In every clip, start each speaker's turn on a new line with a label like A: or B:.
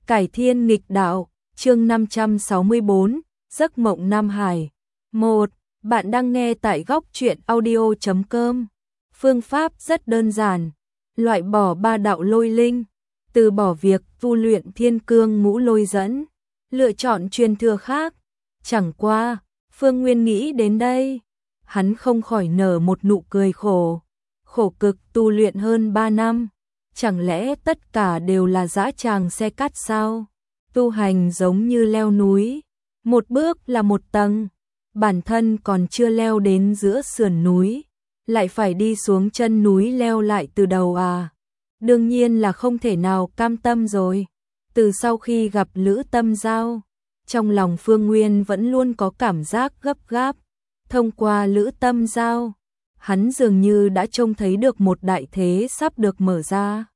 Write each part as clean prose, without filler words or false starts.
A: Cải thiên nghịch đạo, chương 564, giấc mộng Nam Hải. 1. Bạn đang nghe tại góc truyện audio.com. Phương pháp rất đơn giản, loại bỏ ba đạo lôi linh, từ bỏ việc tu luyện thiên cương ngũ lôi dẫn, lựa chọn truyền thừa khác. Chẳng qua, Phương Nguyên nghĩ đến đây, hắn không khỏi nở một nụ cười khổ. Khổ cực tu luyện hơn 3 năm, chẳng lẽ tất cả đều là dã tràng xe cát sao? Tu hành giống như leo núi, một bước là một tầng, bản thân còn chưa leo đến giữa sườn núi, lại phải đi xuống chân núi leo lại từ đầu à? Đương nhiên là không thể nào cam tâm rồi. Từ sau khi gặp Lữ Tâm Giao, trong lòng Phương Nguyên vẫn luôn có cảm giác gấp gáp. Thông qua Lữ Tâm Giao, hắn dường như đã trông thấy được một đại thế sắp được mở ra.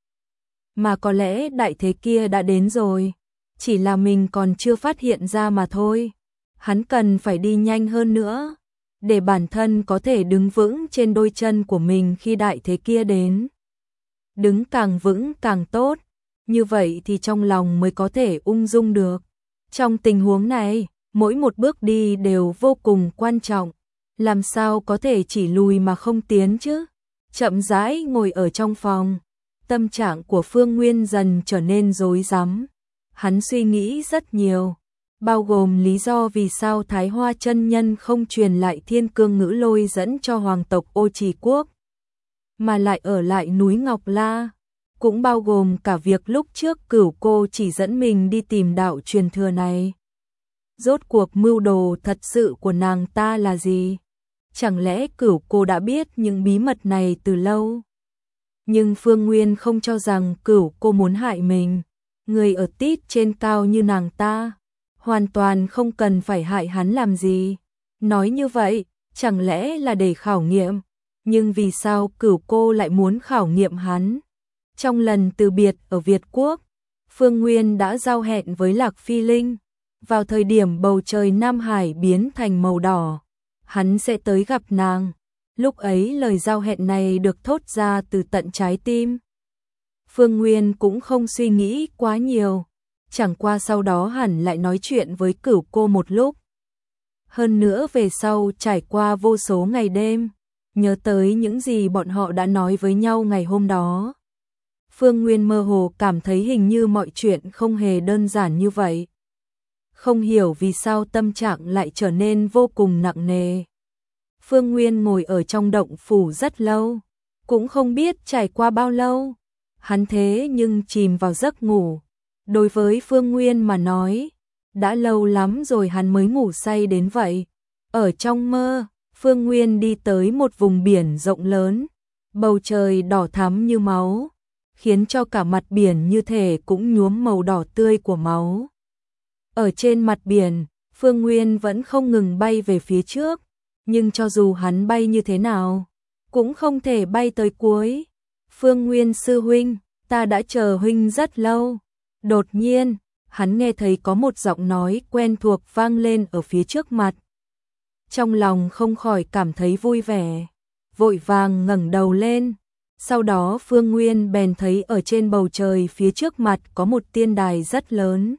A: Mà có lẽ đại thế kia đã đến rồi, chỉ là mình còn chưa phát hiện ra mà thôi. Hắn cần phải đi nhanh hơn nữa, để bản thân có thể đứng vững trên đôi chân của mình khi đại thế kia đến. Đứng càng vững càng tốt, như vậy thì trong lòng mới có thể ung dung được. Trong tình huống này, mỗi một bước đi đều vô cùng quan trọng. Làm sao có thể chỉ lùi mà không tiến chứ? Chậm rãi ngồi ở trong phòng, tâm trạng của Phương Nguyên dần trở nên rối rắm. Hắn suy nghĩ rất nhiều, bao gồm lý do vì sao Thái Hoa chân nhân không truyền lại thiên cương ngữ lôi dẫn cho hoàng tộc Ô Trì Quốc, mà lại ở lại núi Ngọc La, cũng bao gồm cả việc lúc trước Cửu Cô chỉ dẫn mình đi tìm đạo truyền thừa này. Rốt cuộc mưu đồ thật sự của nàng ta là gì? Chẳng lẽ Cửu Cô đã biết những bí mật này từ lâu? Nhưng Phương Nguyên không cho rằng Cửu Cô muốn hại mình. Người ở tít trên cao như nàng ta, hoàn toàn không cần phải hại hắn làm gì. Nói như vậy, chẳng lẽ là để khảo nghiệm? Nhưng vì sao Cửu Cô lại muốn khảo nghiệm hắn? Trong lần từ biệt ở Việt Quốc, Phương Nguyên đã giao hẹn với Lạc Phi Linh. Vào thời điểm bầu trời Nam Hải biến thành màu đỏ, hắn sẽ tới gặp nàng. Lúc ấy lời giao hẹn này được thốt ra từ tận trái tim. Phương Nguyên cũng không suy nghĩ quá nhiều, chẳng qua sau đó hẳn lại nói chuyện với Cửu Cô một lúc. Hơn nữa về sau trải qua vô số ngày đêm, nhớ tới những gì bọn họ đã nói với nhau ngày hôm đó. Phương Nguyên mơ hồ cảm thấy hình như mọi chuyện không hề đơn giản như vậy. Không hiểu vì sao tâm trạng lại trở nên vô cùng nặng nề. Phương Nguyên ngồi ở trong động phủ rất lâu, cũng không biết trải qua bao lâu. Hắn thế nhưng chìm vào giấc ngủ. Đối với Phương Nguyên mà nói, đã lâu lắm rồi hắn mới ngủ say đến vậy. Ở trong mơ, Phương Nguyên đi tới một vùng biển rộng lớn, bầu trời đỏ thắm như máu, khiến cho cả mặt biển như thể cũng nhuốm màu đỏ tươi của máu. Ở trên mặt biển, Phương Nguyên vẫn không ngừng bay về phía trước, nhưng cho dù hắn bay như thế nào, cũng không thể bay tới cuối. Phương Nguyên sư huynh, ta đã chờ huynh rất lâu. Đột nhiên, hắn nghe thấy có một giọng nói quen thuộc vang lên ở phía trước mặt. Trong lòng không khỏi cảm thấy vui vẻ, vội vàng ngẩng đầu lên. Sau đó Phương Nguyên bèn thấy ở trên bầu trời phía trước mặt có một tiên đài rất lớn.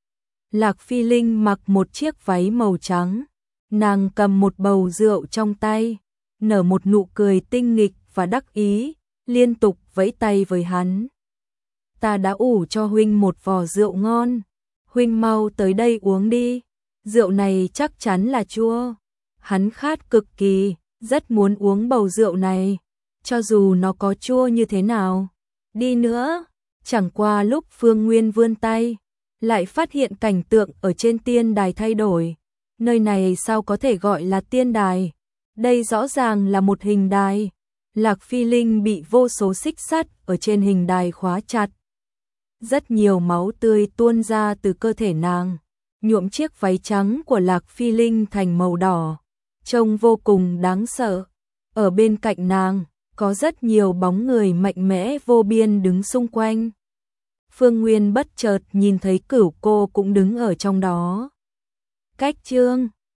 A: Lạc Phi Linh mặc một chiếc váy màu trắng, nàng cầm một bầu rượu trong tay, nở một nụ cười tinh nghịch và đắc ý, liên tục vẫy tay với hắn. Ta đã ủ cho huynh một vò rượu ngon, huynh mau tới đây uống đi, rượu này chắc chắn là chua. Hắn khát cực kỳ, rất muốn uống bầu rượu này, cho dù nó có chua như thế nào. Đi nữa, chẳng qua lúc Phương Nguyên vươn tay, lại phát hiện cảnh tượng ở trên tiên đài thay đổi. Nơi này sao có thể gọi là tiên đài? Đây rõ ràng là một hình đài. Lạc Phi Linh bị vô số xích sắt ở trên hình đài khóa chặt. Rất nhiều máu tươi tuôn ra từ cơ thể nàng, nhuộm chiếc váy trắng của Lạc Phi Linh thành màu đỏ, trông vô cùng đáng sợ. Ở bên cạnh nàng, có rất nhiều bóng người mạnh mẽ vô biên đứng xung quanh. Phương Nguyên bất chợt nhìn thấy Cửu Cô cũng đứng ở trong đó. Cách chương